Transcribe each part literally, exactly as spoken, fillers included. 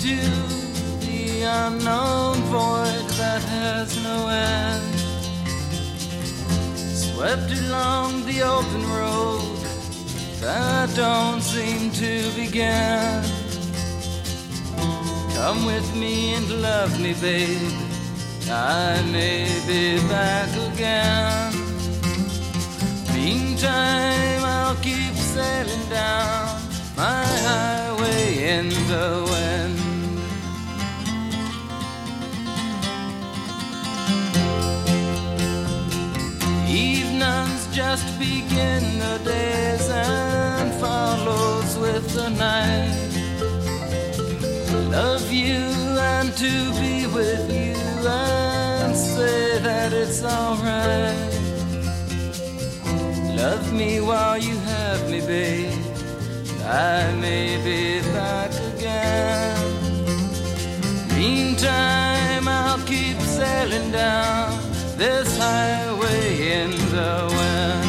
into the unknown void that has no end. Swept along the open road that don't seem to begin. Come with me and love me, babe. I may be back again. Meantime, I'll keep sailing down my highway in the wind. Evenings just begin the days and follows with the night. Love you and to be with you and say that it's alright. Love me while you have me, babe. I may be back again. Meantime, I'll keep sailing down this highway in the wind.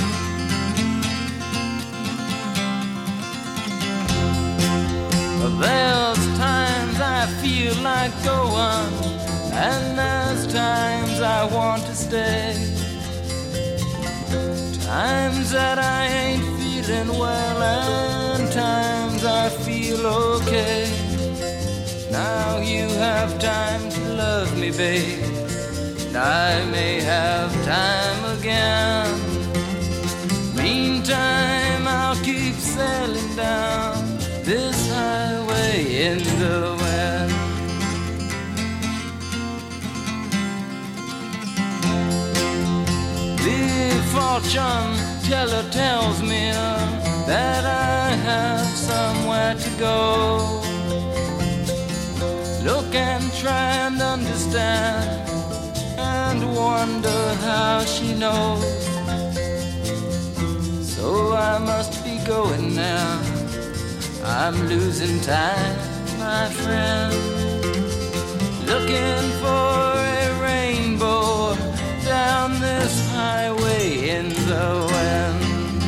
There's times I feel like going, and there's times I want to stay. Times that I ain't feeling well, and times I feel okay. Now you have time to love me, babe. I may have time again. Meantime, I'll keep sailing down this highway in the wind. The fortune teller tells me that I have somewhere to go. Look and try and understand and wonder how she knows. So I must be going now. I'm losing time, my friend. Looking for a rainbow down this highway in the wind.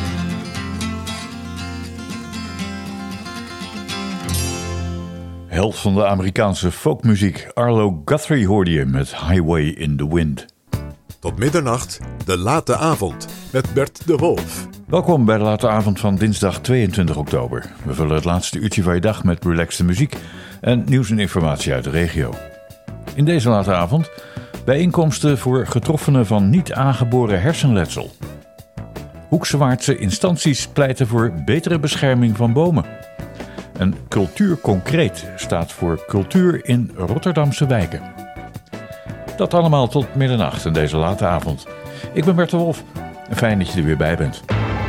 Held van de Amerikaanse folkmuziek Arlo Guthrie hoorde je met Highway in the Wind. Tot middernacht, de late avond met Bert de Wolf. Welkom bij de late avond van dinsdag tweeëntwintig oktober. We vullen het laatste uurtje van je dag met relaxte muziek en nieuws en informatie uit de regio. In deze late avond bijeenkomsten voor getroffenen van niet aangeboren hersenletsel. Hoeksewaardse instanties pleiten voor betere bescherming van bomen. En Cultuur Concreet staat voor cultuur in Rotterdamse wijken. Dat allemaal tot middernacht in deze late avond. Ik ben Bert de Wolf en fijn dat je er weer bij bent.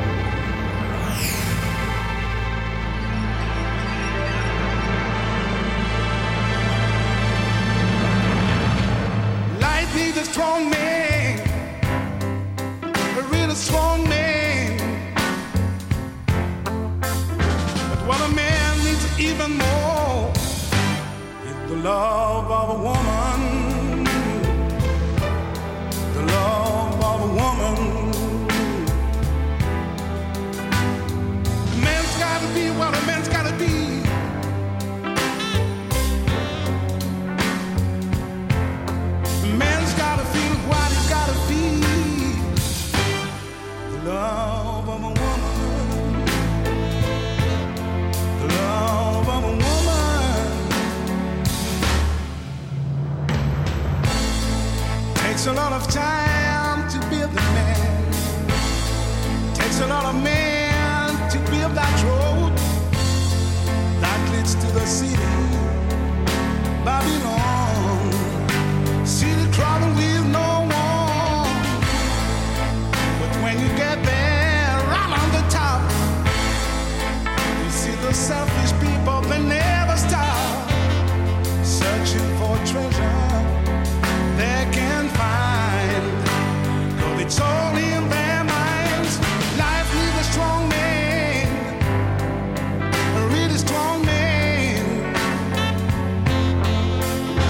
Love of a woman, the love of a woman. A man's gotta be what a man's gotta be. A man's gotta feel what he's gotta feel. The love of a woman, the love of a woman. Takes a lot of time to build a man. Takes a lot of men to build that road that leads to the city, Babylon. City crawling with no one. But when you get there, right on the top, you see the selfish people, they never stop searching for treasure they can find, 'cause it's all in their minds. Life needs a strong man, a really strong man.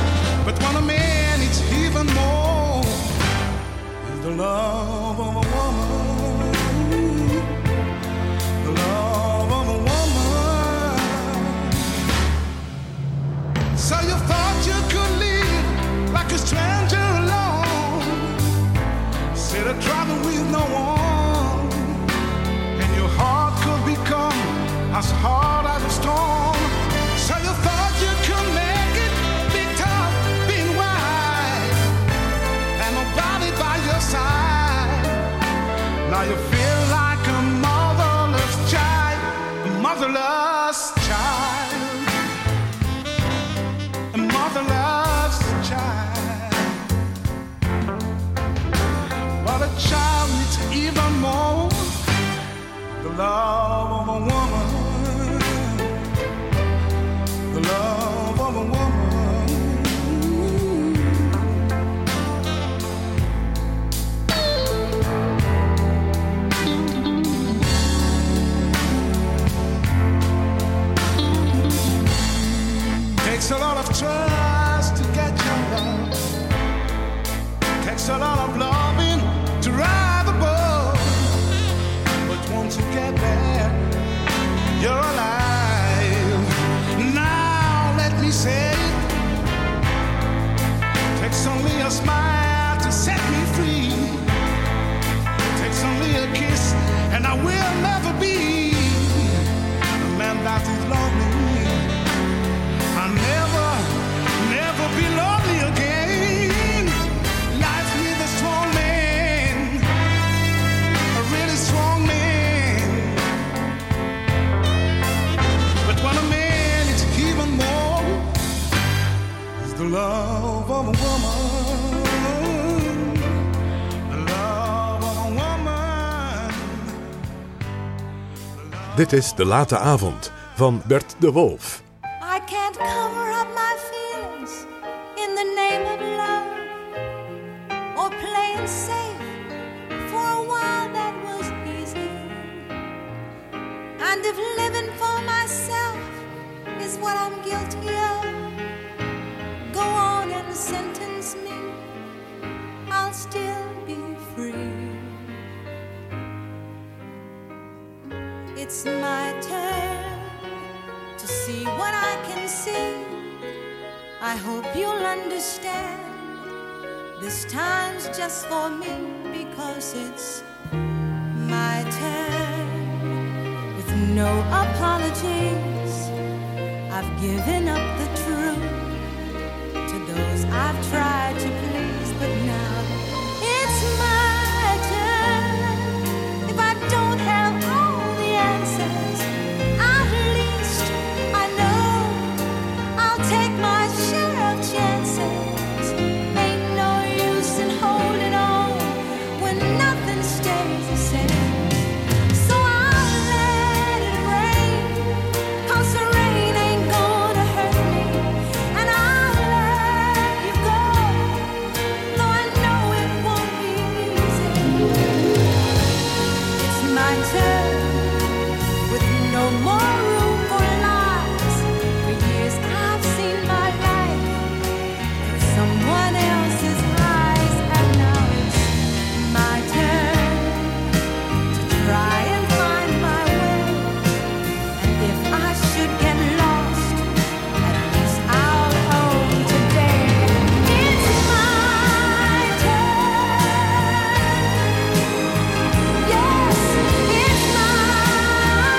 love of a woman, the love of a woman. Takes a lot of trust to get your love. Takes a lot of loving to ride the boat. But once you get there, you're alive. Now let me say it. Takes only a smile to set me free. Takes only a kiss and I will never be a man that is lonely. I'll never, never be lonely again. Life needs a strong man, a really strong man. But when a man is even more, is the love of a woman, the love of a woman. Dit is De Late Avond van Bert de Wolf. I can't cover up my feelings in the name of love or playing safe. For a while that was easy. And if living for myself is what I'm guilty of, go on and sentence me, I'll still be free. It's my turn to see what I can see. I hope you'll understand. This time's just for me because it's my turn. With no apologies, I've given up the truth to those I've tried to please. But now it's my turn. If I don't have all the answers, at least I know I'll take my share of chances. Ain't no use in holding on when nothing stays the same. So I'll let it rain, 'cause the rain ain't gonna hurt me. And I'll let you go, though I know it won't be easy. It's my turn, with no more room for lies. For years I've seen my life through someone else's eyes, and now it's my turn to try and find my way. And if I should get lost, at least I'll own today. It's my turn. Yes, it's my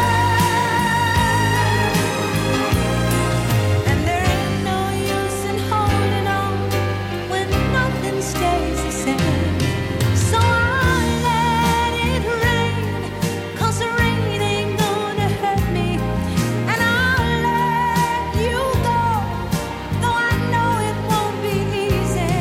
turn. And there ain't no use in holding on when nothing stays the same. So I'll let it rain, 'cause the rain ain't gonna hurt me. And I'll let you go, though I know it won't be easy.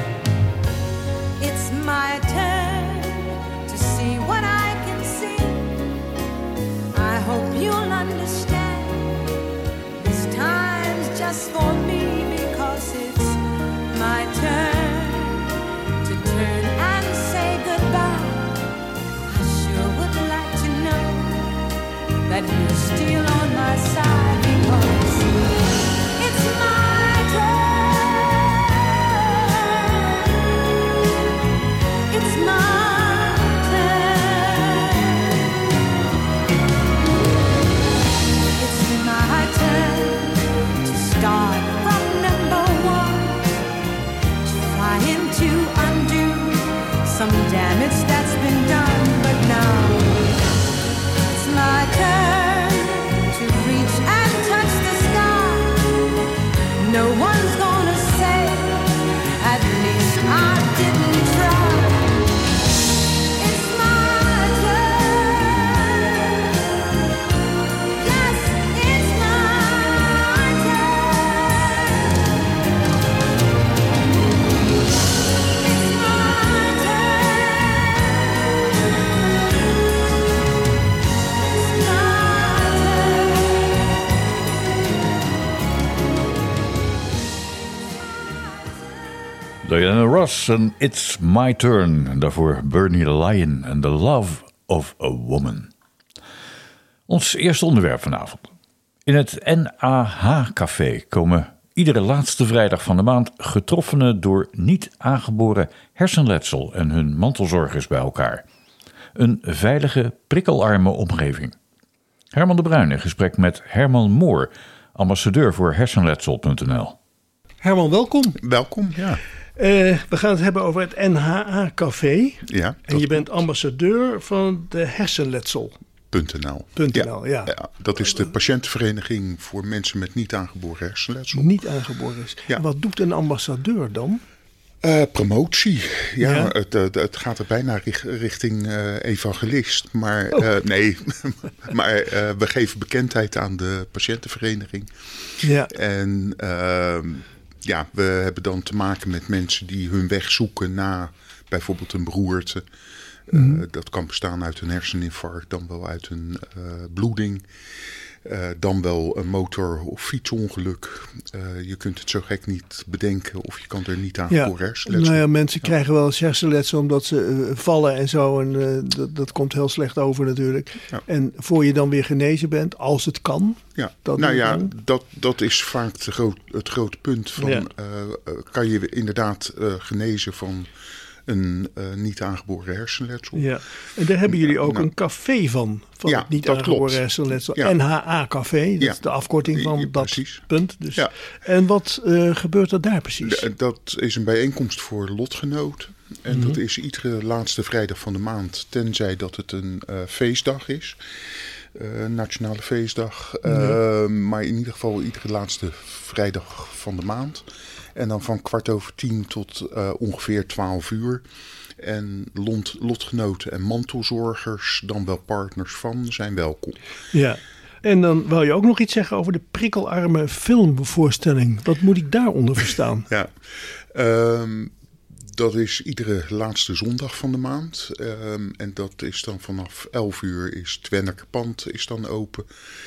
It's my turn to see what I can see. I hope you'll understand. This time's just for me because it's my turn to turn and say goodbye. I sure would like to know that you're still on my side because it's my turn. It's my turn. It's my turn to start from number one, trying to undo some damage that's been done. But now it's my turn to reach and touch the sky. No one's gonna say, at least I didn't try. It's my turn. Yes, it's my turn. It's my turn. Diana Ross en It's My Turn. En daarvoor Bernie the Lion en The Love of a Woman. Ons eerste onderwerp vanavond. In het N A H-café komen iedere laatste vrijdag van de maand getroffenen door niet aangeboren hersenletsel en hun mantelzorgers bij elkaar. Een veilige, prikkelarme omgeving. Herman de Bruin in gesprek met Herman Moor, ambassadeur voor hersenletsel punt n l. Herman, welkom. Welkom, ja. Uh, we gaan het hebben over het N H A-café. Ja, en je bent ambassadeur van de hersenletsel. .nl. .nl, ja. ja. Dat is de patiëntenvereniging voor mensen met niet aangeboren hersenletsel. Niet aangeboren is. Ja. Wat doet een ambassadeur dan? Uh, promotie. Ja, Ja. Het, het, het gaat er bijna richt- richting uh, evangelist. Maar Oh. uh, nee, maar uh, we geven bekendheid aan de patiëntenvereniging. Ja. En uh, ja, we hebben dan te maken met mensen die hun weg zoeken na bijvoorbeeld een beroerte. Uh, dat kan bestaan uit een herseninfarct, dan wel uit een uh, bloeding. Uh, dan wel een motor- of fietsongeluk. Uh, je kunt het zo gek niet bedenken of je kan er niet aan Ja. voor hersenletsel. Nou ja, mensen krijgen wel eens hersenletsel omdat ze uh, vallen en zo. En uh, dat, dat komt heel slecht over natuurlijk. Ja. En voor je dan weer genezen bent, als het kan. Ja, Dat nou doe je ja, dan? dat, dat is vaak de groot, het grote punt van... Ja. Uh, uh, kan je inderdaad uh, genezen van een uh, niet aangeboren hersenletsel? Ja. En daar hebben jullie ook Nou. een café van. Van Ja, het niet dat aangeboren klopt. hersenletsel. Ja. N H A-café, dat Ja. is de afkorting van Ja, dat precies. punt. Dus. Ja. En wat uh, gebeurt er daar precies? De- dat is een bijeenkomst voor lotgenoten. En Mhm. dat is iedere laatste vrijdag van de maand, tenzij dat het een uh, feestdag is. Uh, nationale feestdag. Uh, Ja. Maar in ieder geval iedere laatste vrijdag van de maand. En dan van kwart over tien tot uh, ongeveer twaalf uur. En lot, lotgenoten en mantelzorgers, dan wel partners van, zijn welkom. Ja. En dan wil je ook nog iets zeggen over de prikkelarme filmvoorstelling. Wat moet ik daaronder verstaan? Ja, um, dat is iedere laatste zondag van de maand. Um, en dat is dan vanaf elf uur is het Wennerkerpand is dan open.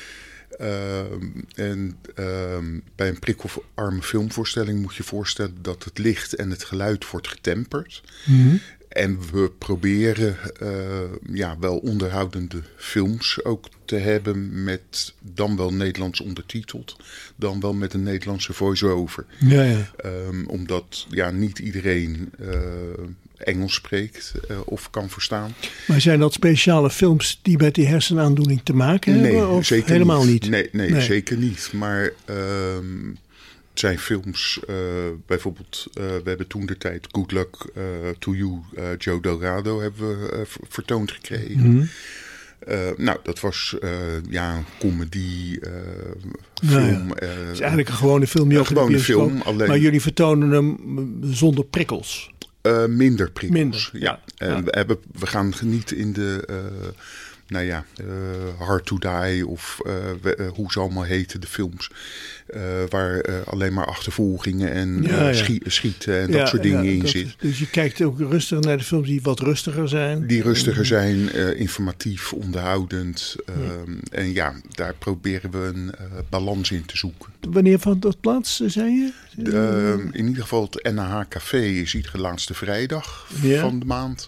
Um, en um, bij een prikkelarme filmvoorstelling moet je voorstellen dat het licht en het geluid wordt getemperd. Mhm. En we proberen uh, ja, wel onderhoudende films ook te hebben met dan wel Nederlands ondertiteld, dan wel met een Nederlandse voice-over. Ja, ja. Um, omdat ja, niet iedereen uh, Engels spreekt uh, of kan verstaan. Maar zijn dat speciale films die met die hersenaandoening te maken hebben? Nee, Of zeker helemaal niet? niet. Nee, nee, Nee. zeker niet. Maar um, het zijn films, uh, bijvoorbeeld, uh, we hebben toen de tijd Good Luck uh, to You, uh, Joe Delgado hebben we uh, v- vertoond gekregen. Mhm. Uh, nou, dat was uh, ja, een comedy uh, Nou ja, film. uh, Het is eigenlijk een gewone film. die een ook in de gewone bioscoop- film, alleen- Maar jullie vertonen hem zonder prikkels. Uh, minder prikkels. Minder, ja. ja. En Ja. we, hebben, we gaan niet in de, uh, nou ja, uh, Hard to Die of uh, we, uh, hoe ze allemaal heten, de films. Uh, waar uh, alleen maar achtervolgingen en Ja, uh, ja. schie- schieten en Ja, dat soort dingen ja, in dat zitten. is- Dus je kijkt ook rustig naar de films die wat rustiger zijn. Die rustiger zijn, uh, informatief, onderhoudend. Um, en ja, daar proberen we een uh, balans in te zoeken. Wanneer van dat plaats, eh, zei je? De, um, in ieder geval het N H Café is iedere laatste vrijdag Ja. van de maand.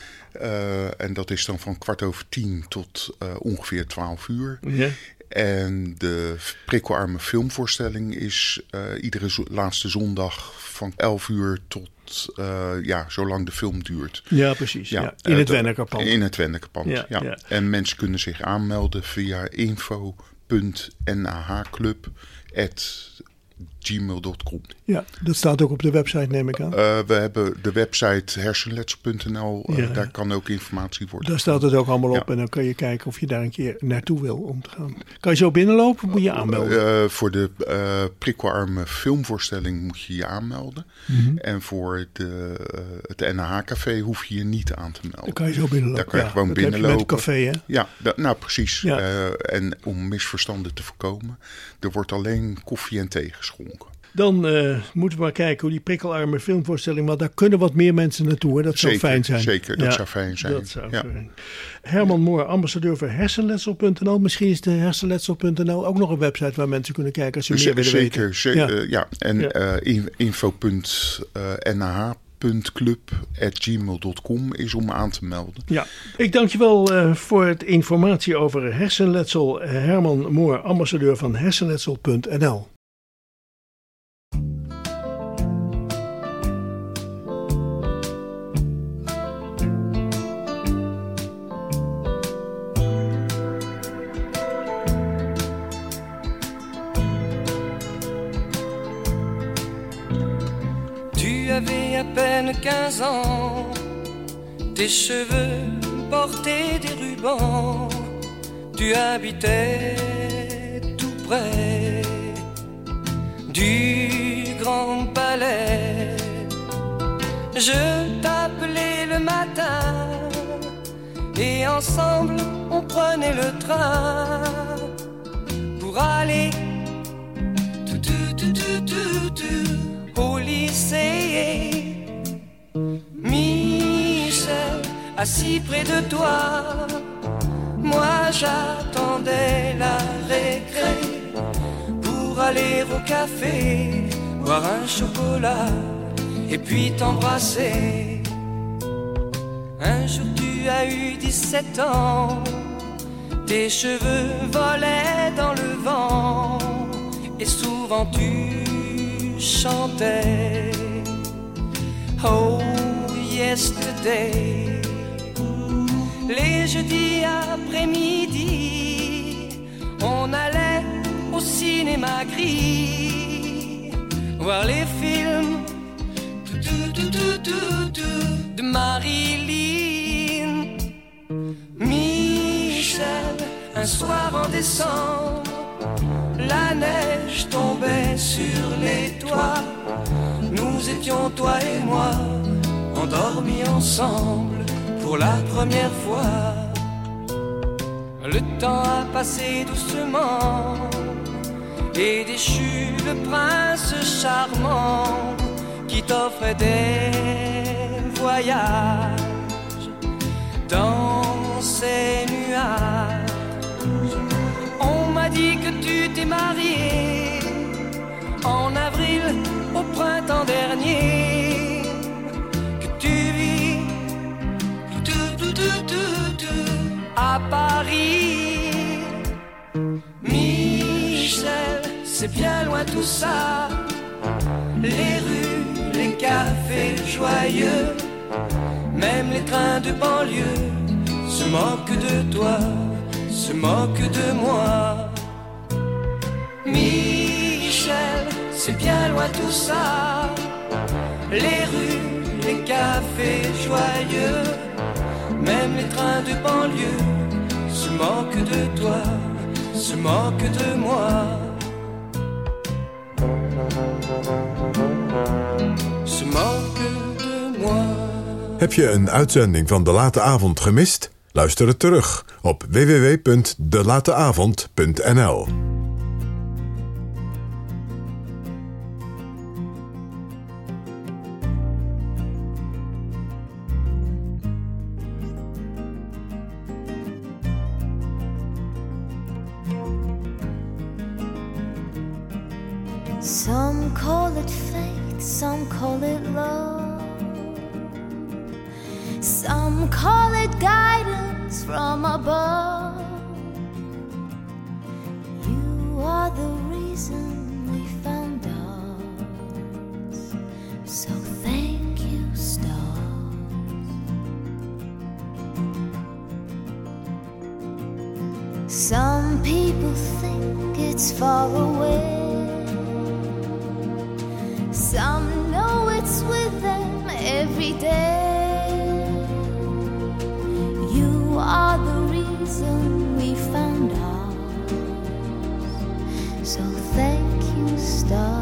Uh, en dat is dan van kwart over tien tot uh, ongeveer twaalf uur. Ja. En de prikkelarme filmvoorstelling is uh, iedere zo- laatste zondag van elf uur tot uh, ja, zolang de film duurt. Ja, precies. Ja. In uh, het de- Wennerkerpand. In het Wennerkerpand, Ja, ja, ja. En mensen kunnen zich aanmelden via info punt nahclub at gmail punt com. Ja, dat staat ook op de website, neem ik aan. Uh, we hebben de website hersenletsel punt n l. Uh, Ja. Daar kan ook informatie worden. Daar staat het ook allemaal op Ja. en dan kan je kijken of je daar een keer naartoe wil om te gaan. Kan je zo binnenlopen of moet je aanmelden? Uh, voor de uh, prikkelarme filmvoorstelling moet je je aanmelden. Mhm. En voor de, uh, het N H-café hoef je je niet aan te melden. Dan kan je zo binnenlopen. Daar kan je Ja, gewoon dat heb je binnenlopen. met het café, hè? Ja, da- nou precies. Ja. Uh, en om misverstanden te voorkomen, er wordt alleen koffie en thee geschonken. Dan uh, moeten we maar kijken hoe die prikkelarme filmvoorstelling... want daar kunnen wat meer mensen naartoe. Hè? Dat zeker, zou fijn zijn. Zeker, dat ja, zou fijn zijn. Dat zou ja. fijn. Herman Moor, ambassadeur voor hersenletsel punt n l. Misschien is de hersenletsel punt n l ook nog een website... waar mensen kunnen kijken als ze meer Z- willen zeker, weten. Zeker, ja. uh, ja. En ja. Uh, info punt n h punt club at gmail punt com is om aan te melden. Ja, ik dank je wel uh, voor het informatie over hersenletsel. Herman Moor, ambassadeur van hersenletsel punt n l. Tu avais à peine quinze ans, tes cheveux portaient des rubans, tu habitais tout près du Grand Palais. Je t'appelais le matin et ensemble on prenait le train pour aller tout, tout, tout, tout, tout, tout, au lycée. Michel, assis près de toi, moi j'attendais la récré pour aller au café, boire un chocolat et puis t'embrasser. Un jour tu as eu dix-sept ans, tes cheveux volaient dans le vent et souvent tu chantais Oh yesterday. Les jeudis après-midi, on allait au cinéma gris voir les films de Marilyn. Michel, un soir en décembre, la neige tombait sur les toits. Nous étions, toi et moi, endormis ensemble pour la première fois. Le temps a passé doucement et déchu le prince charmant qui t'offrait des voyages dans ces nuages. On m'a dit que tu t'es marié en avril au printemps dernier, que tu vis tout, tout, tout, tout, tout, à Paris. Michel, c'est bien loin tout ça, les rues, les cafés joyeux, même les trains de banlieue se moquent de toi, se moquent de moi. Michel, c'est bien loin tout ça, les rues, les cafés joyeux, même les trains de banlieue se moquent de toi, se moquent de moi. Se moquent de moi. Heb je een uitzending van De Late Avond gemist? Luister het terug op w w w punt de late avond punt n l. Some call it faith, some call it love, some call it guidance from above. You are the reason we found us, so thank you, stars. Some people think it's far away, some know it's with them every day. You are the reason we found ours, so thank you, stars.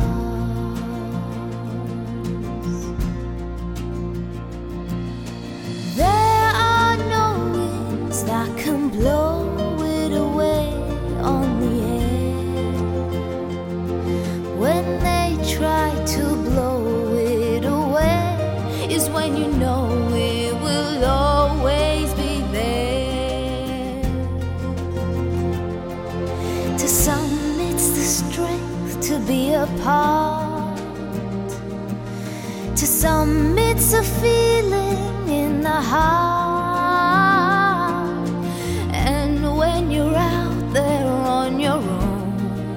There are no winds that can blow it away on the air when they try know it will always be there. To some it's the strength to be apart. To some it's a feeling in the heart. And when you're out there on your own,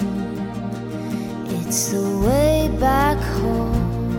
it's the way back home.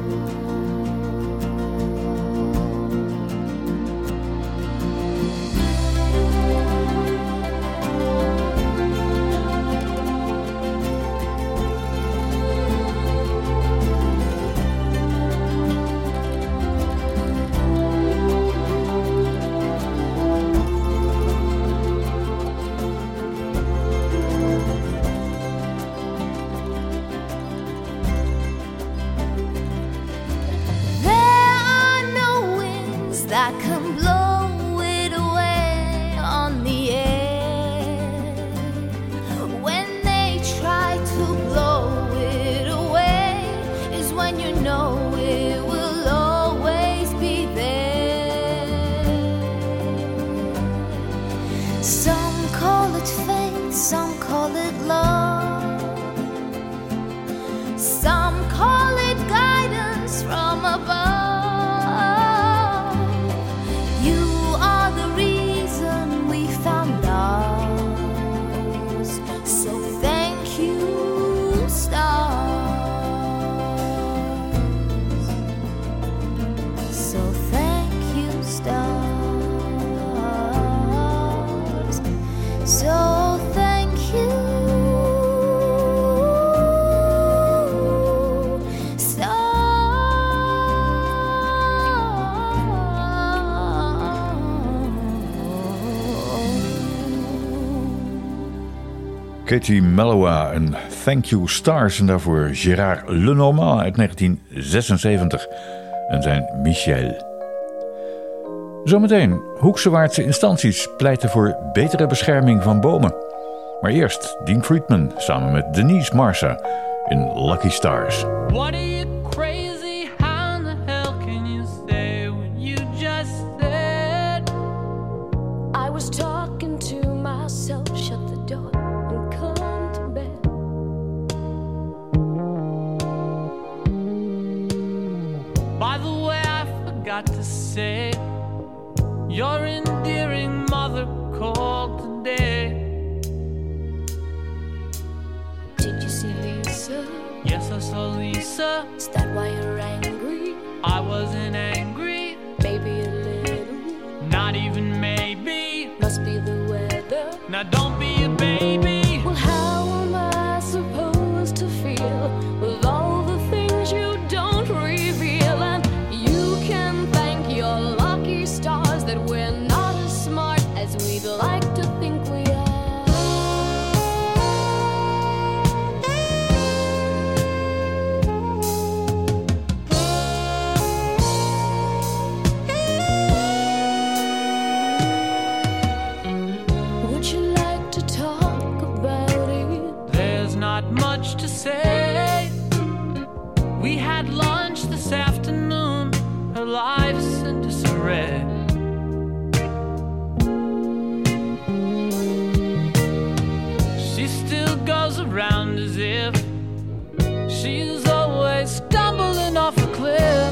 That can blow it away on the air. When they try to blow it away is when you know it will always be there. Some call it fate, some call it love, some call it guidance from above. Katie Melua en Thank You Stars en daarvoor Gérard Lenormand uit negentien zesenzeventig en zijn Michel. Zometeen, Hoeksewaardse instanties pleiten voor betere bescherming van bomen. Maar eerst Dean Friedman samen met Denise Marsa in Lucky Stars. What are you crazy? How in the hell can you say what you just said? I was talking to myself, shut the door and come to bed. By the way, I forgot to say, your endearing mother called today. Did you see Lisa? Yes, I saw Lisa. Is that why you're angry? I wasn't angry. Maybe a little. Not even maybe. Must be the weather. Now don't be a baby. Well, how am I supposed to feel with all the things you don't reveal? And you can thank your lucky stars that we're not as smart as we'd like to think we are. Would you like to talk about it? There's not much to say. We had lunch this afternoon. Her life's in disarray. She still goes around as if she's always stumbling off a cliff.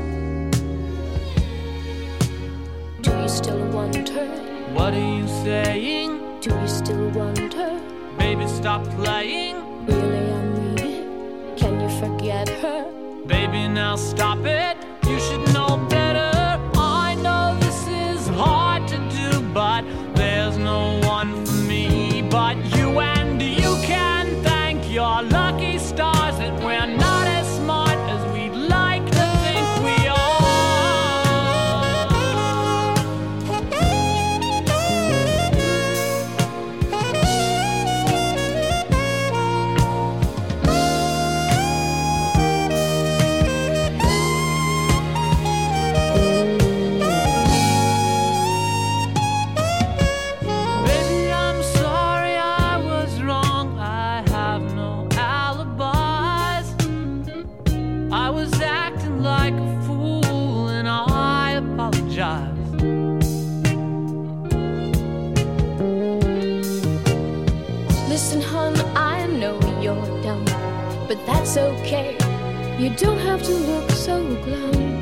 Do you still want her? What are you saying? Do you still want her? Baby, stop playing. Really, I mean it. Can you forget her? Baby, now stop it. You should know better. I know this is hard to do, but there's no one for me but you. And you can thank your lucky stars that we're not as smart as we'd like to think we are. but that's okay. You don't have to look so glum.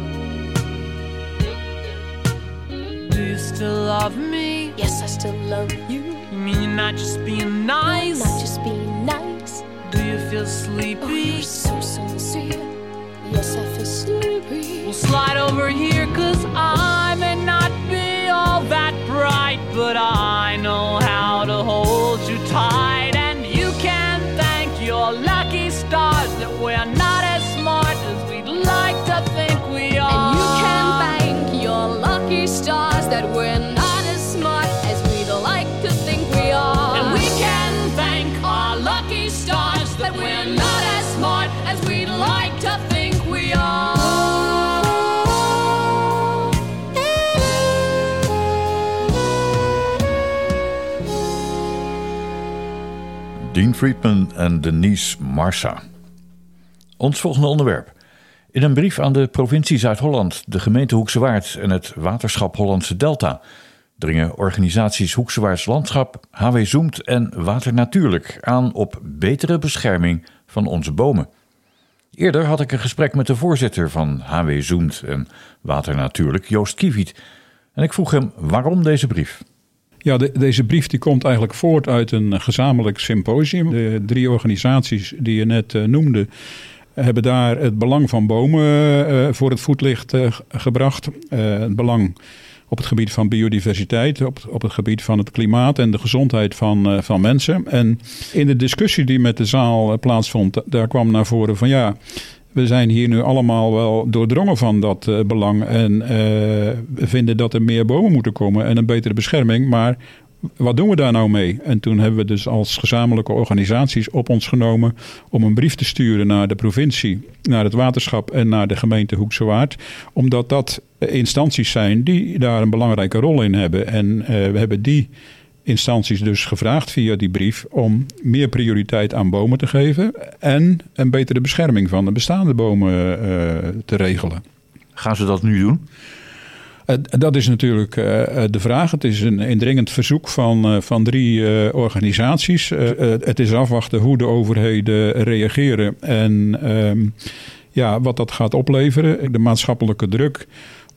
Do you still love me? Yes, I still love you. You mean you're not just being nice? Not just being nice. Do you feel sleepy? Oh, you're so sincere. Yes, I feel sleepy. We'll slide over here, cause I may not be all that bright, but I know how to hold you tight. And you can thank your lucky stars that we're not as smart as we'd like to think we are. And you can thank your lucky stars that we're not as smart as we'd like to think we are. And we can thank our lucky stars that we're not as smart as we'd like to think we are. Dean Friedman en Denise Marsa. Ons volgende onderwerp. In een brief aan de provincie Zuid-Holland, de gemeente Hoekse Waard en het waterschap Hollandse Delta dringen organisaties Hoekse Waards Landschap, H W Zoemt en Water Natuurlijk aan op betere bescherming van onze bomen. Eerder had ik een gesprek met de voorzitter van H W Zoemt en Water Natuurlijk, Joost Kieviet. En ik vroeg hem waarom deze brief. Ja, de, deze brief die komt eigenlijk voort uit een gezamenlijk symposium. De drie organisaties die je net uh, noemde hebben daar het belang van bomen uh, voor het voetlicht uh, gebracht. Uh, het belang op het gebied van biodiversiteit, op, op het gebied van het klimaat en de gezondheid van, uh, van mensen. En in de discussie die met de zaal uh, plaatsvond, daar kwam naar voren van ja, we zijn hier nu allemaal wel doordrongen van dat uh, belang. En uh, we vinden dat er meer bomen moeten komen en een betere bescherming. Maar wat doen we daar nou mee? En toen hebben we dus als gezamenlijke organisaties op ons genomen om een brief te sturen naar de provincie, naar het waterschap en naar de gemeente Hoekse Waard. Omdat dat instanties zijn die daar een belangrijke rol in hebben. En uh, we hebben die instanties dus gevraagd via die brief om meer prioriteit aan bomen te geven en een betere bescherming van de bestaande bomen uh, te regelen. Gaan ze dat nu doen? Uh, dat is natuurlijk uh, de vraag. Het is een indringend verzoek van, uh, van drie uh, organisaties. Uh, uh, het is afwachten hoe de overheden reageren en uh, ja, wat dat gaat opleveren. De maatschappelijke druk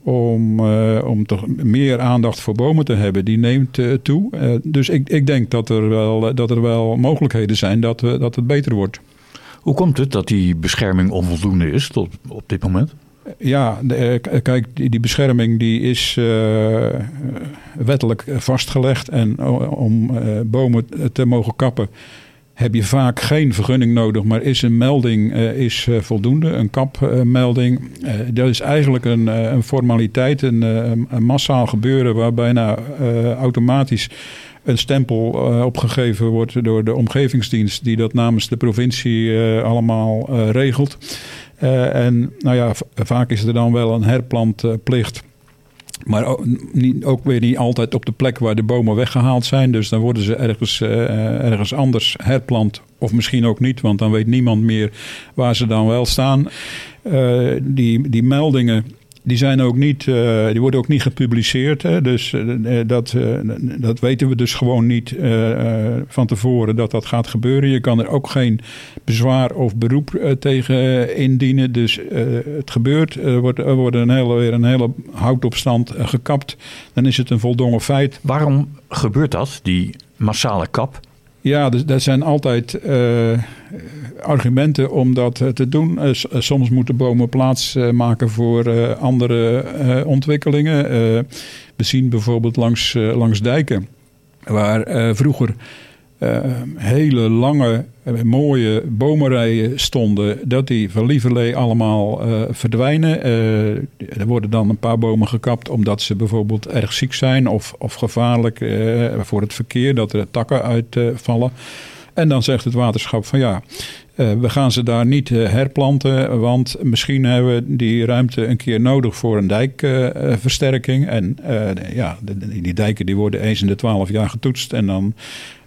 om, uh, om toch meer aandacht voor bomen te hebben, die neemt uh, toe. Uh, dus ik, ik denk dat er wel, dat er wel mogelijkheden zijn dat, uh, dat het beter wordt. Hoe komt het dat die bescherming onvoldoende is tot op dit moment? Ja, de, kijk, die, die bescherming die is uh, wettelijk vastgelegd. En om uh, bomen te mogen kappen heb je vaak geen vergunning nodig, maar is een melding uh, is uh, voldoende, een kapmelding. Uh, dat is eigenlijk een, uh, een formaliteit, een, uh, een massaal gebeuren waar bijna uh, automatisch een stempel uh, opgegeven wordt door de omgevingsdienst die dat namens de provincie uh, allemaal uh, regelt. Uh, en nou ja, v- vaak is er dan wel een herplantplicht. Maar ook, niet, ook weer niet altijd op de plek waar de bomen weggehaald zijn. Dus dan worden ze ergens, uh, ergens anders herplant. Of misschien ook niet, want dan weet niemand meer waar ze dan wel staan. Uh, die, die meldingen die zijn ook niet, uh, die worden ook niet gepubliceerd. Hè? Dus uh, dat, uh, dat weten we dus gewoon niet uh, uh, van tevoren dat dat gaat gebeuren. Je kan er ook geen bezwaar of beroep uh, tegen indienen. Dus uh, het gebeurt. Er wordt, er wordt een hele, weer een hele houtopstand uh, gekapt. Dan is het een voldongen feit. Waarom gebeurt dat, die massale kap? Ja, dus er zijn altijd uh, argumenten om dat uh, te doen. Uh, soms moeten bomen plaats uh, maken voor uh, andere uh, ontwikkelingen. Uh, we zien bijvoorbeeld langs, uh, langs dijken, waar uh, vroeger uh, hele lange, uh, mooie bomenrijen stonden, dat die van lieverlee allemaal uh, verdwijnen. Uh, er worden dan een paar bomen gekapt omdat ze bijvoorbeeld erg ziek zijn of, of gevaarlijk uh, voor het verkeer, dat er takken uitvallen. Uh, en dan zegt het waterschap van ja, uh, we gaan ze daar niet uh, herplanten, want misschien hebben we die ruimte een keer nodig voor een dijkversterking. Uh, en uh, ja, de, die dijken die worden eens in de twaalf jaar getoetst en dan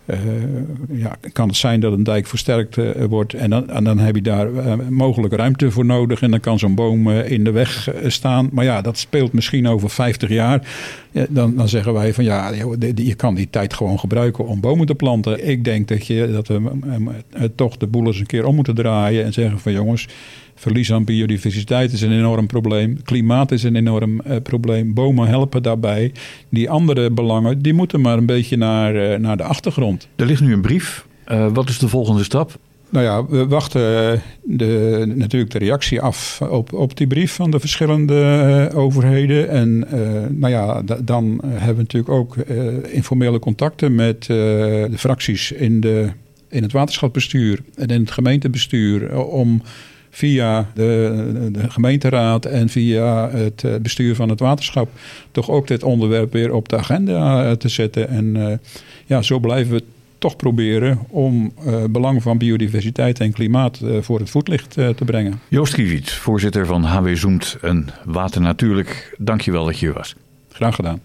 Uh, ja, kan het zijn dat een dijk versterkt uh, wordt en dan, en dan heb je daar uh, mogelijk ruimte voor nodig en dan kan zo'n boom uh, in de weg uh, staan. Maar ja, dat speelt misschien over vijftig jaar. Ja, dan, dan zeggen wij van ja, je, je kan die tijd gewoon gebruiken om bomen te planten. Ik denk dat, je, dat we uh, uh, toch de boel eens een keer om moeten draaien en zeggen van jongens, verlies aan biodiversiteit is een enorm probleem. Klimaat is een enorm uh, probleem. Bomen helpen daarbij. Die andere belangen, die moeten maar een beetje naar, uh, naar de achtergrond. Er ligt nu een brief. Uh, wat is de volgende stap? Nou ja, we wachten de, natuurlijk de reactie af op, op die brief van de verschillende uh, overheden. En uh, nou ja, d- dan hebben we natuurlijk ook uh, informele contacten met uh, de fracties in, de, in het waterschapsbestuur en in het gemeentebestuur om via de, de gemeenteraad en via het bestuur van het waterschap toch ook dit onderwerp weer op de agenda te zetten. En uh, ja, zo blijven we toch proberen om uh, belang van biodiversiteit en klimaat uh, voor het voetlicht uh, te brengen. Joost Kiewiet, voorzitter van H W Zoemt en Water Natuurlijk. Dank je wel dat je hier was. Graag gedaan.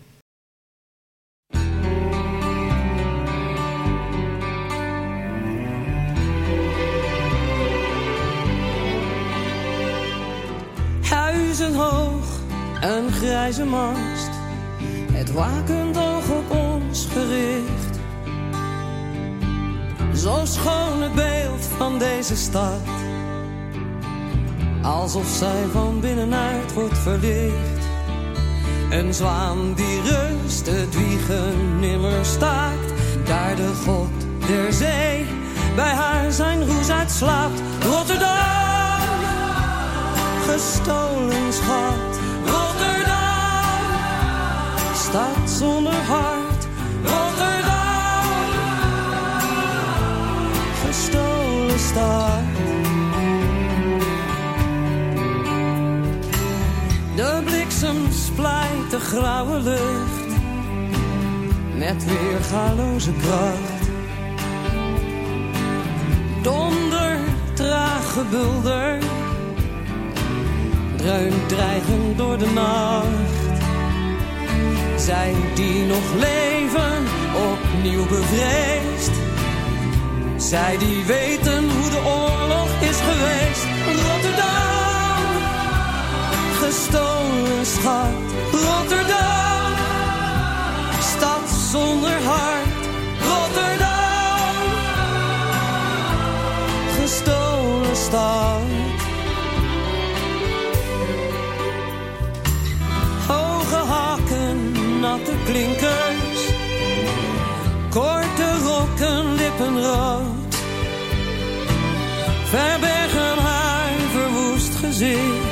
Huizen hoog, een grijze mast, het wakend oog op ons gericht. Zo schoon het beeld van deze stad, alsof zij van binnenuit wordt verlicht. Een zwaan die rust, het wiegen nimmer staakt, daar de god der zee bij haar zijn roes uitslaapt. Rotterdam, gestolen schat, Rotterdam, stad zonder hart, Rotterdam, gestolen stad. De bliksem splijt de grauwe lucht met weergaloze kracht. Donder, traag gebulder, dreunt dreigend door de nacht. Zij die nog leven, opnieuw bevreesd. Zij die weten hoe de oorlog is geweest. Rotterdam, gestolen schat. Rotterdam, stad zonder hart. Rotterdam, gestolen stad. Hoge hakken, natte klinkers, korte rokken, lippenrood, verbergen haar verwoest gezicht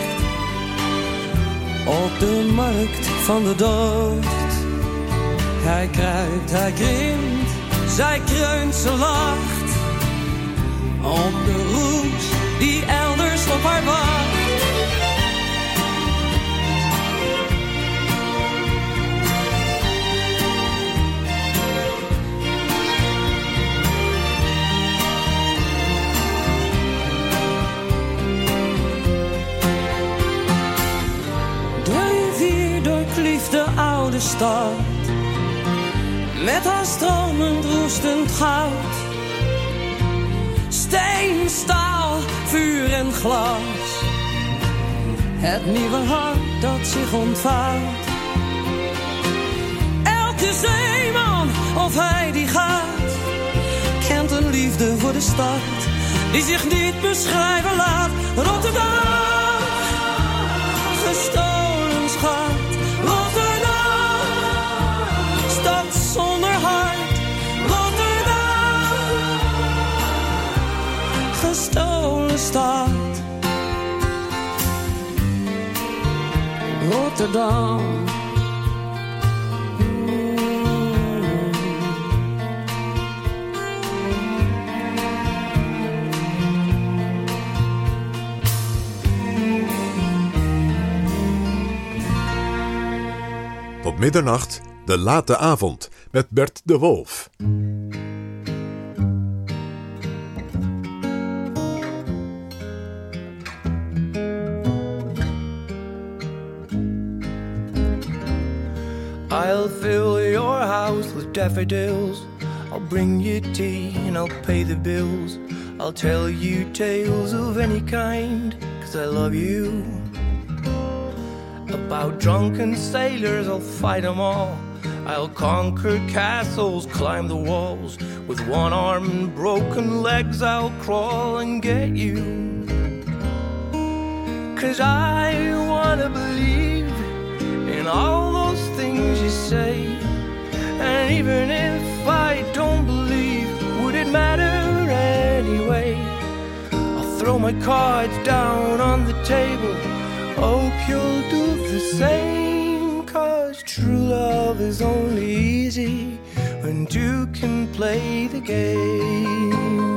op de markt van de dood. Hij kruipt, hij krimpt, zij kreunt, ze lacht op de roes die elders op haar wacht. De oude stad, met haar stromend roestend goud. Steen, staal, vuur en glas, het nieuwe hart dat zich ontvouwt. Elke zeeman, of hij die gaat, kent een liefde voor de stad, die zich niet beschrijven laat. Rotterdam, gestolen schat. Rotterdam, stad zonder hart. Rotterdam, gestolen stad. Rotterdam. Tot middernacht, de late avond, met Bert de Wolf. I'll fill your house with daffodils. I'll bring you tea and I'll pay the bills. I'll tell you tales of any kind, 'cause I love you. About drunken sailors, I'll fight them all. I'll conquer castles, climb the walls. With one arm and broken legs, I'll crawl and get you. 'Cause I wanna believe in all those things you say. And even if I don't believe, would it matter anyway? I'll throw my cards down on the table. Hope you'll do the same. 'Cause true love is only easy when two can play the game.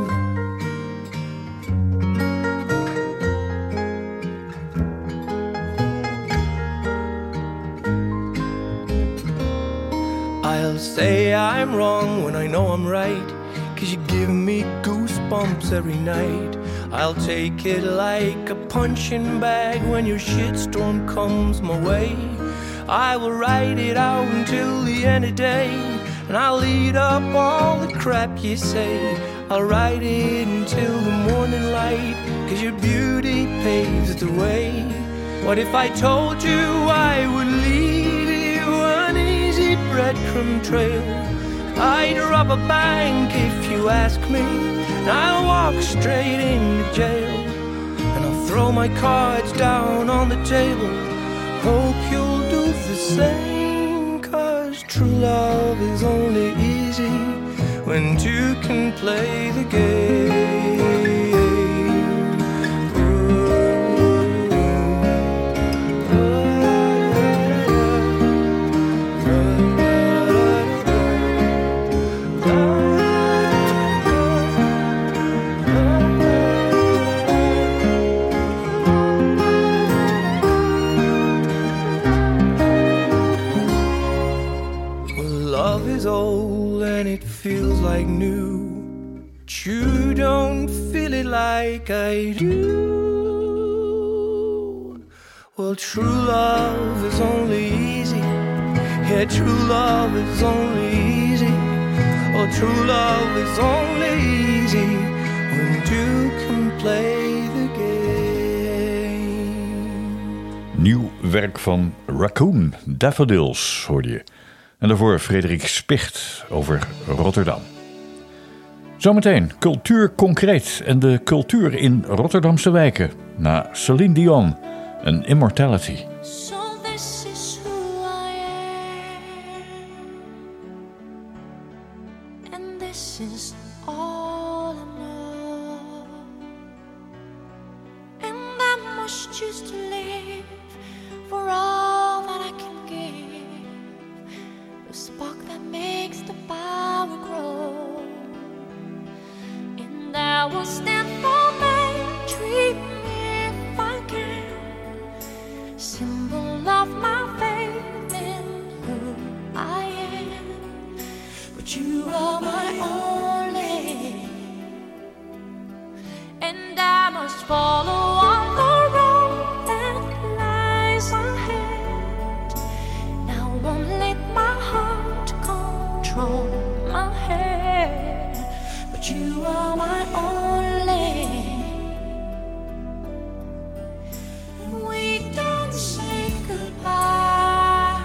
I'll say I'm wrong when I know I'm right, 'cause you give me goosebumps every night. I'll take it like a punching bag when your shitstorm comes my way. I will ride it out until the end of day, and I'll eat up all the crap you say. I'll ride it until the morning light, 'cause your beauty paves the way. What if I told you I would leave you an easy breadcrumb trail? I'd rob a bank if you ask me, and I'll walk straight into jail. And I'll throw my cards down on the table. Hope you'll do the same, 'cause true love is only easy when two can play the game. Old and it feels like new, but you don't feel it like I do. Well, true love is only easy. Yeah, true love is only easy. Oh, true love is only easy when two can play the game. Nieuw werk van Raccoon, Daffodils hoorde je. En daarvoor Frederik Spicht over Rotterdam. Zometeen cultuur concreet en de cultuur in Rotterdamse wijken. Na Celine Dion en Immortality. So this is who I am, and this is all I know, and I must choose to live for all that I can give, the spark that makes the power grow, and I will stand for my dream if I can. Symbol of my faith in who I am. But you are my only, and I must follow on the road that lies ahead. Now won't let my heart control my head. But you are my only. We don't say goodbye.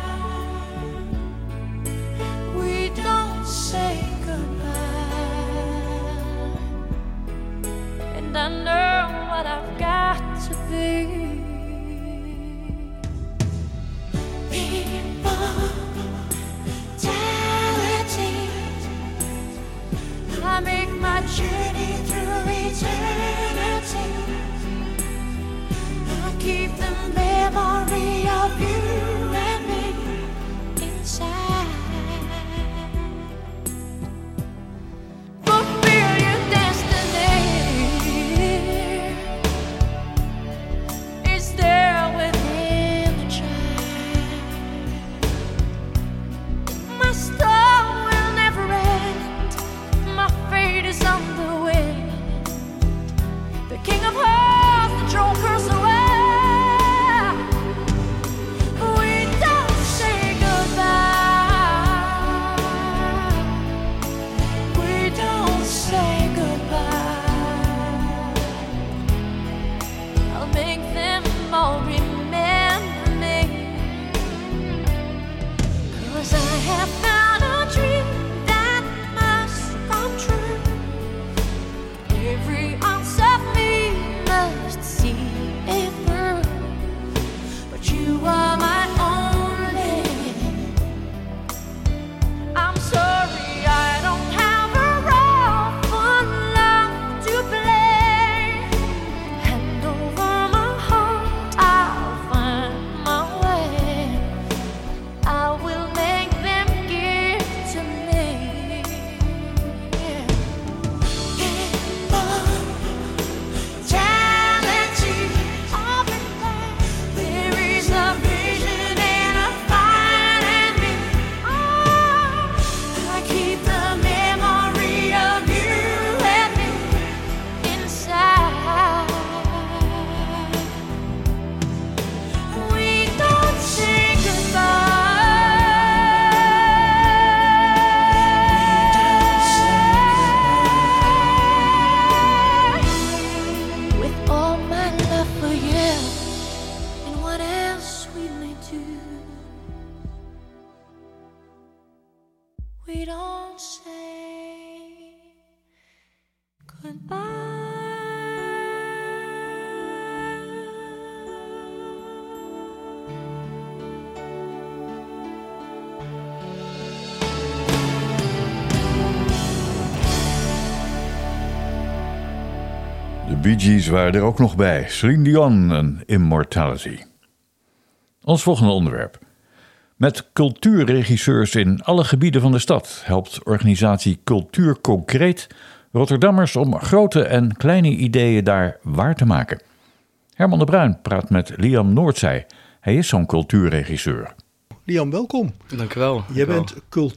We don't say goodbye. And I know what I've got to be. Immortality. I make my journey through we don't say goodbye. De Bee Gees waren er ook nog bij. Celine Dion en Immortality. Ons volgende onderwerp. Met cultuurregisseurs in alle gebieden van de stad helpt organisatie Cultuur Concreet Rotterdammers om grote en kleine ideeën daar waar te maken. Herman de Bruin praat met Liam Noordzij. Hij is zo'n cultuurregisseur. Liam, welkom. Dank u wel. Jij bent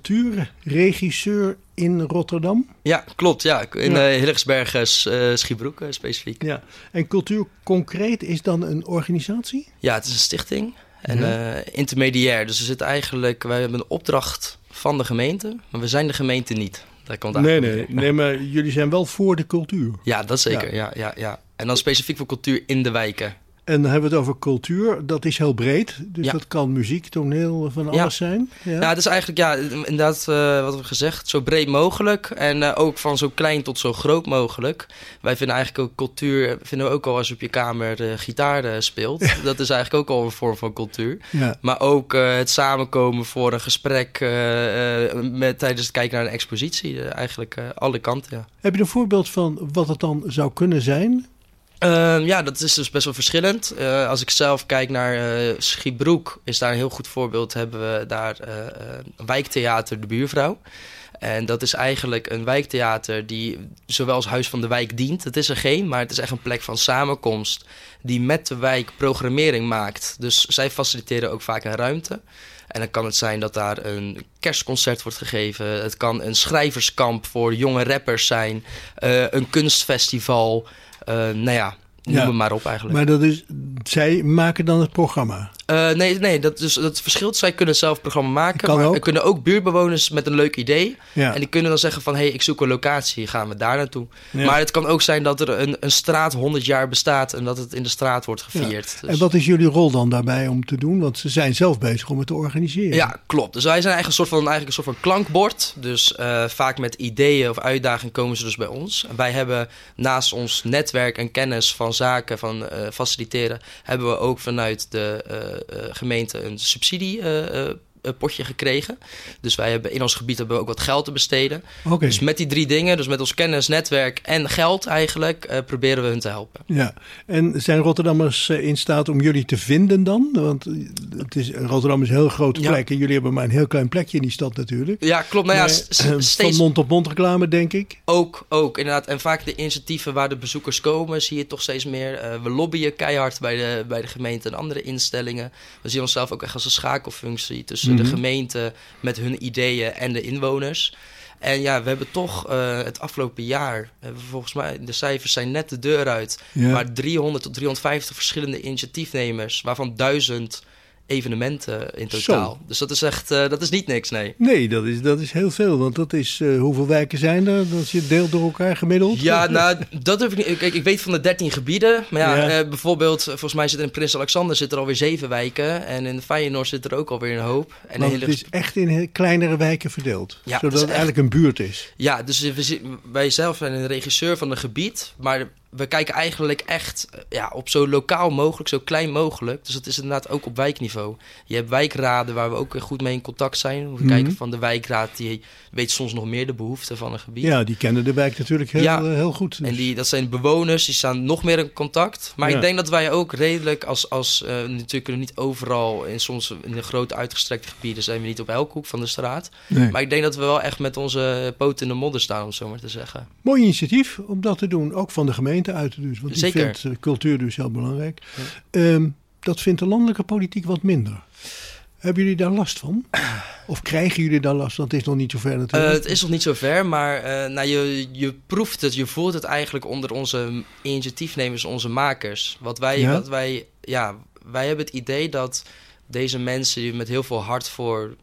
cultuurregisseur in Rotterdam? Ja, klopt. Ja. In ja. uh, Hillegersberg, uh, Schiebroek uh, specifiek. Ja. En Cultuur Concreet is dan een organisatie? Ja, het is een stichting en ja. uh, intermediair. Dus we zitten eigenlijk, wij hebben een opdracht van de gemeente, maar we zijn de gemeente niet. Daar komt nee, nee, nee, maar jullie zijn wel voor de cultuur. Ja, dat zeker. Ja. Ja, ja, ja. En dan specifiek voor cultuur in de wijken. En dan hebben we het over cultuur. Dat is heel breed. Dus ja. dat kan muziek, toneel, van alles ja. zijn. Ja, ja, het is eigenlijk ja, inderdaad uh, wat we gezegd. Zo breed mogelijk. En uh, ook van zo klein tot zo groot mogelijk. Wij vinden eigenlijk ook cultuur, vinden we ook al als je op je kamer uh, gitaar uh, speelt. Ja. Dat is eigenlijk ook al een vorm van cultuur. Ja. Maar ook uh, het samenkomen voor een gesprek uh, uh, met, tijdens het kijken naar een expositie. Uh, eigenlijk uh, alle kanten, ja. Heb je een voorbeeld van wat het dan zou kunnen zijn? Uh, ja, dat is dus best wel verschillend. Uh, als ik zelf kijk naar uh, Schiebroek, is daar een heel goed voorbeeld. Hebben we daar uh, uh, wijktheater De Buurvrouw. En dat is eigenlijk een wijktheater die zowel als Huis van de Wijk dient. Het is er geen, maar het is echt een plek van samenkomst die met de wijk programmering maakt. Dus zij faciliteren ook vaak een ruimte. En dan kan het zijn dat daar een kerstconcert wordt gegeven. Het kan een schrijverskamp voor jonge rappers zijn. Uh, een kunstfestival. Uh, nou ja, noem ja, het maar op eigenlijk. Maar dat is, zij maken dan het programma? Uh, nee, nee dat, dus, dat verschilt. Zij kunnen zelf het programma maken. Kan maar ook. Er kunnen ook buurtbewoners met een leuk idee. Ja. En die kunnen dan zeggen van, hé, hey, ik zoek een locatie. Gaan we daar naartoe. Ja. Maar het kan ook zijn dat er een, een straat honderd jaar bestaat en dat het in de straat wordt gevierd. Ja. Dus. En wat is jullie rol dan daarbij om te doen? Want ze zijn zelf bezig om het te organiseren. Ja, klopt. Dus wij zijn eigenlijk een soort van, eigenlijk een soort van klankbord. Dus uh, vaak met ideeën of uitdagingen komen ze dus bij ons. En wij hebben naast ons netwerk en kennis van zaken, van uh, faciliteren, hebben we ook vanuit de uh, uh, gemeente een subsidiepotje uh, uh, gekregen. Dus wij hebben in ons gebied hebben we ook wat geld te besteden. Okay. Dus met die drie dingen, dus met ons kennis, netwerk en geld eigenlijk, uh, proberen we hun te helpen. Ja, en zijn Rotterdammers uh, in staat om jullie te vinden dan? Want het is, Rotterdam is een heel grote plek ja. en jullie hebben maar een heel klein plekje in die stad natuurlijk. Ja, klopt. Nou ja, maar, st- uh, steeds... Van mond-op-mond reclame, denk ik. Ook, ook, inderdaad. En vaak de initiatieven waar de bezoekers komen, zie je toch steeds meer. Uh, we lobbyen keihard bij de, bij de gemeente en andere instellingen. We zien onszelf ook echt als een schakelfunctie tussen mm-hmm. de gemeente met hun ideeën en de inwoners. En ja, we hebben toch uh, het afgelopen jaar, hebben we volgens mij, de cijfers zijn net de deur uit, ja. maar driehonderd tot driehonderdvijftig verschillende initiatiefnemers, waarvan duizend evenementen in totaal. Zo. Dus dat is echt, uh, dat is niet niks, nee. Nee, dat is, dat is heel veel, want dat is, uh, hoeveel wijken zijn er, als je deelt door elkaar gemiddeld? Ja, nou, dat heb ik niet. Kijk, ik weet van de dertien gebieden, maar ja, ja. Uh, bijvoorbeeld, volgens mij zit er in Prins Alexander zit er alweer zeven wijken en in Feyenoord zit er ook alweer een hoop. En want hele... het is echt in kleinere wijken verdeeld, ja, zodat het echt... eigenlijk een buurt is. Ja, dus we, wij zelf zijn een regisseur van een gebied, maar we kijken eigenlijk echt ja, op zo lokaal mogelijk, zo klein mogelijk. Dus dat is inderdaad ook op wijkniveau. Je hebt wijkraden waar we ook goed mee in contact zijn. We mm-hmm. kijken van de wijkraad, die weet soms nog meer de behoeften van een gebied. Ja, die kennen de wijk natuurlijk heel, ja, heel goed. Dus. En die, dat zijn bewoners, die staan nog meer in contact. Maar ja. ik denk dat wij ook redelijk als, als uh, natuurlijk kunnen we niet overal, in soms in de grote uitgestrekte gebieden zijn we niet op elke hoek van de straat. Nee. Maar ik denk dat we wel echt met onze poten in de modder staan, om het zo maar te zeggen. Mooi initiatief om dat te doen, ook van de gemeente uit dus, want die Zeker. vindt cultuur dus heel belangrijk. Ja. Um, dat vindt de landelijke politiek wat minder. Hebben jullie daar last van? Of krijgen jullie daar last van? Het is nog niet zo ver natuurlijk. Uh, het is nog niet zo ver, maar uh, nou, je, je proeft het, je voelt het eigenlijk onder onze initiatiefnemers, onze makers. Wat wij, ja? wat wij, ja, wij hebben het idee dat deze mensen die met heel veel hart voor,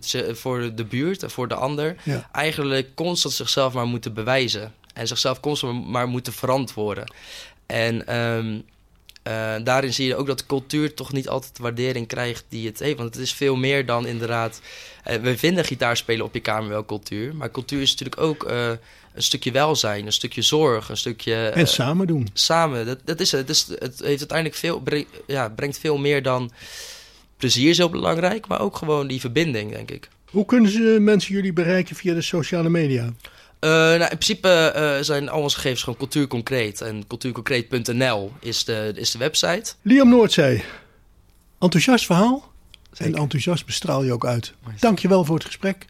voor de buurt en voor de ander, ja. eigenlijk constant zichzelf maar moeten bewijzen. En zichzelf constant maar moeten verantwoorden. En um, Uh, daarin zie je ook dat de cultuur toch niet altijd de waardering krijgt die het heeft. Want het is veel meer dan inderdaad... Uh, we vinden gitaarspelen op je kamer wel cultuur. Maar cultuur is natuurlijk ook uh, een stukje welzijn, een stukje zorg, een stukje... Uh, en samen doen. Samen, dat, dat is het. Dus het heeft uiteindelijk veel, breng, ja, brengt veel meer dan... Plezier is heel belangrijk, maar ook gewoon die verbinding, denk ik. Hoe kunnen ze mensen jullie bereiken via de sociale media? Uh, nou, in principe uh, zijn al onze gegevens gewoon cultuurconcreet. En cultuurconcreet punt n l is de, is de website. Liam Noordzee, enthousiast verhaal. Zeker. En enthousiast bestraal je ook uit. Dank je wel voor het gesprek.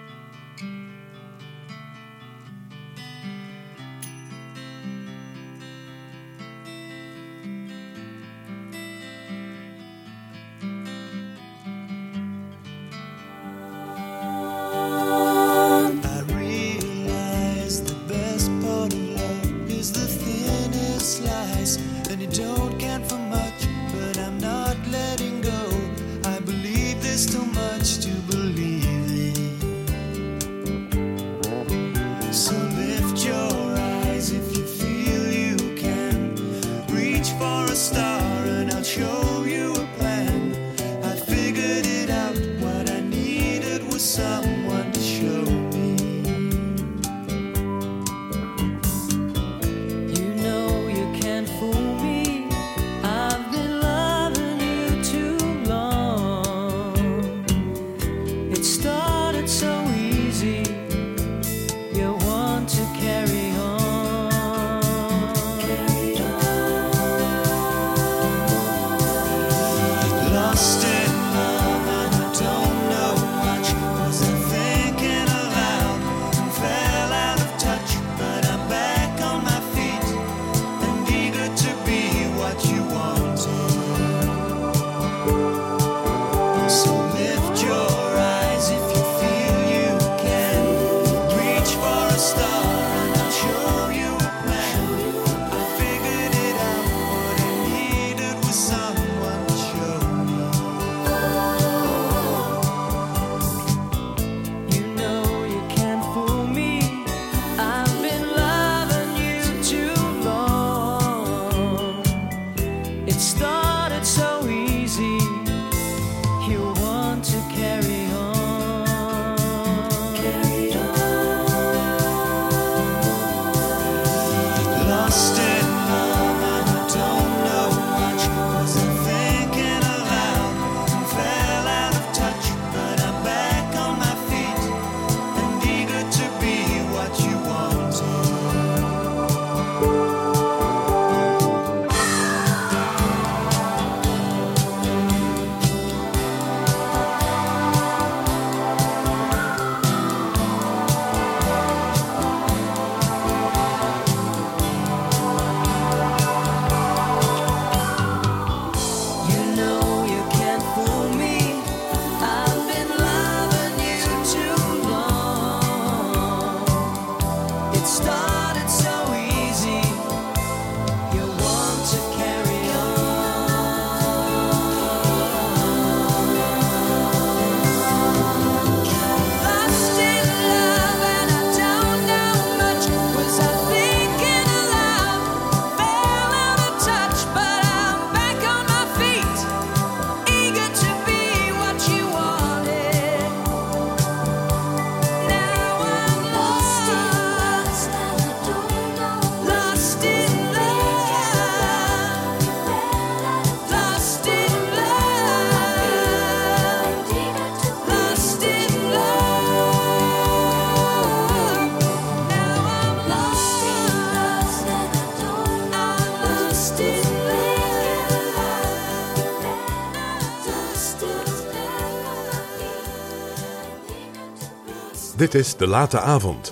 Dit is De Late Avond.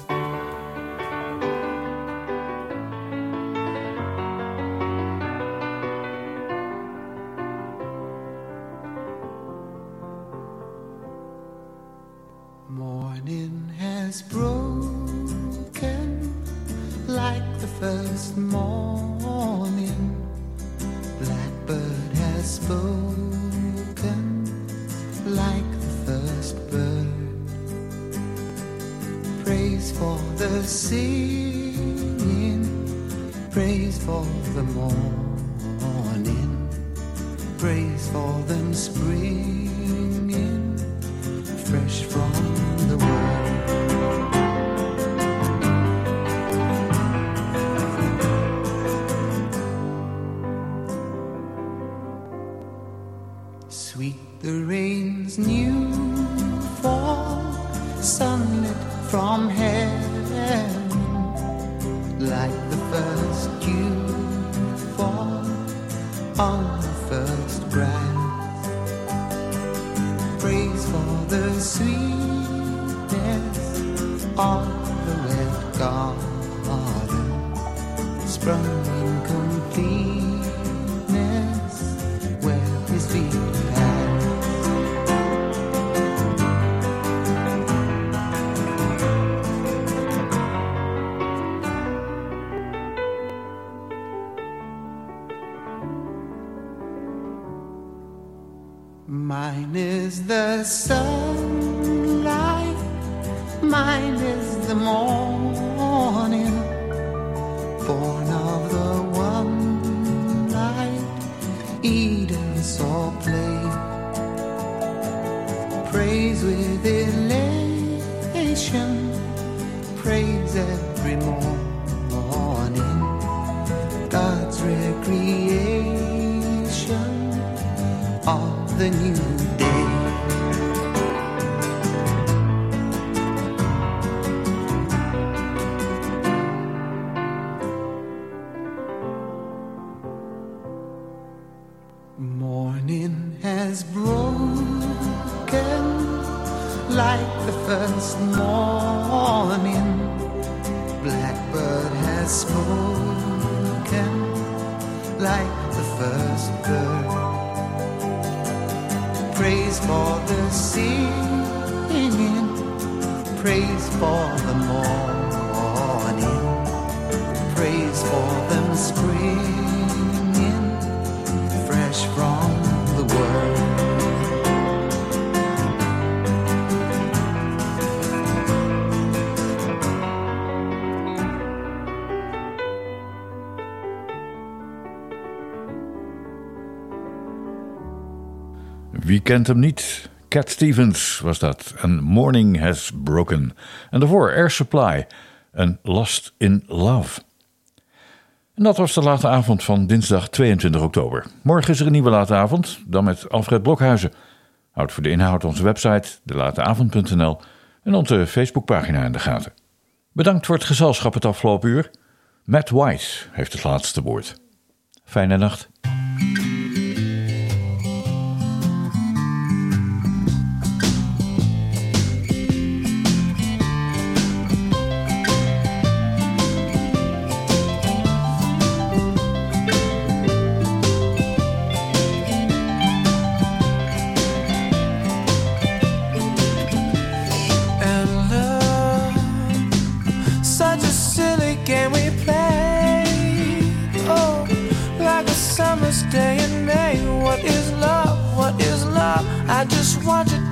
Morning has broken like the first morning. Blackbird has spoken like the first bird. Praise for the singing, praise for the morning. praise for them springing fresh from the world. Sweet the rain's new fall, sunlit from heaven, like the first dew fall on the first grass. Praise for the sweetness of the wet garden, sprung in completeness where his feet mine is the sunlight, mine is the morning, born of the one light Eden saw play. Praise with elation, praise every morning, God's recreation of the new day. Morning has broken like the first morning, blackbird has spoken like the first bird. Praise for the singing, praise for the morning, praise for them springing fresh from the world. Wie kent hem niet? Cat Stevens was dat. En Morning Has Broken. En daarvoor Air Supply en Lost in Love. En dat was de late avond van dinsdag tweeëntwintig oktober. Morgen is er een nieuwe late avond, dan met Alfred Blokhuizen. Houd voor de inhoud onze website de late avond punt n l en onze Facebookpagina in de gaten. Bedankt voor het gezelschap het afgelopen uur. Matt White heeft het laatste woord. Fijne nacht. Day in May, what is love? What is love? I just want you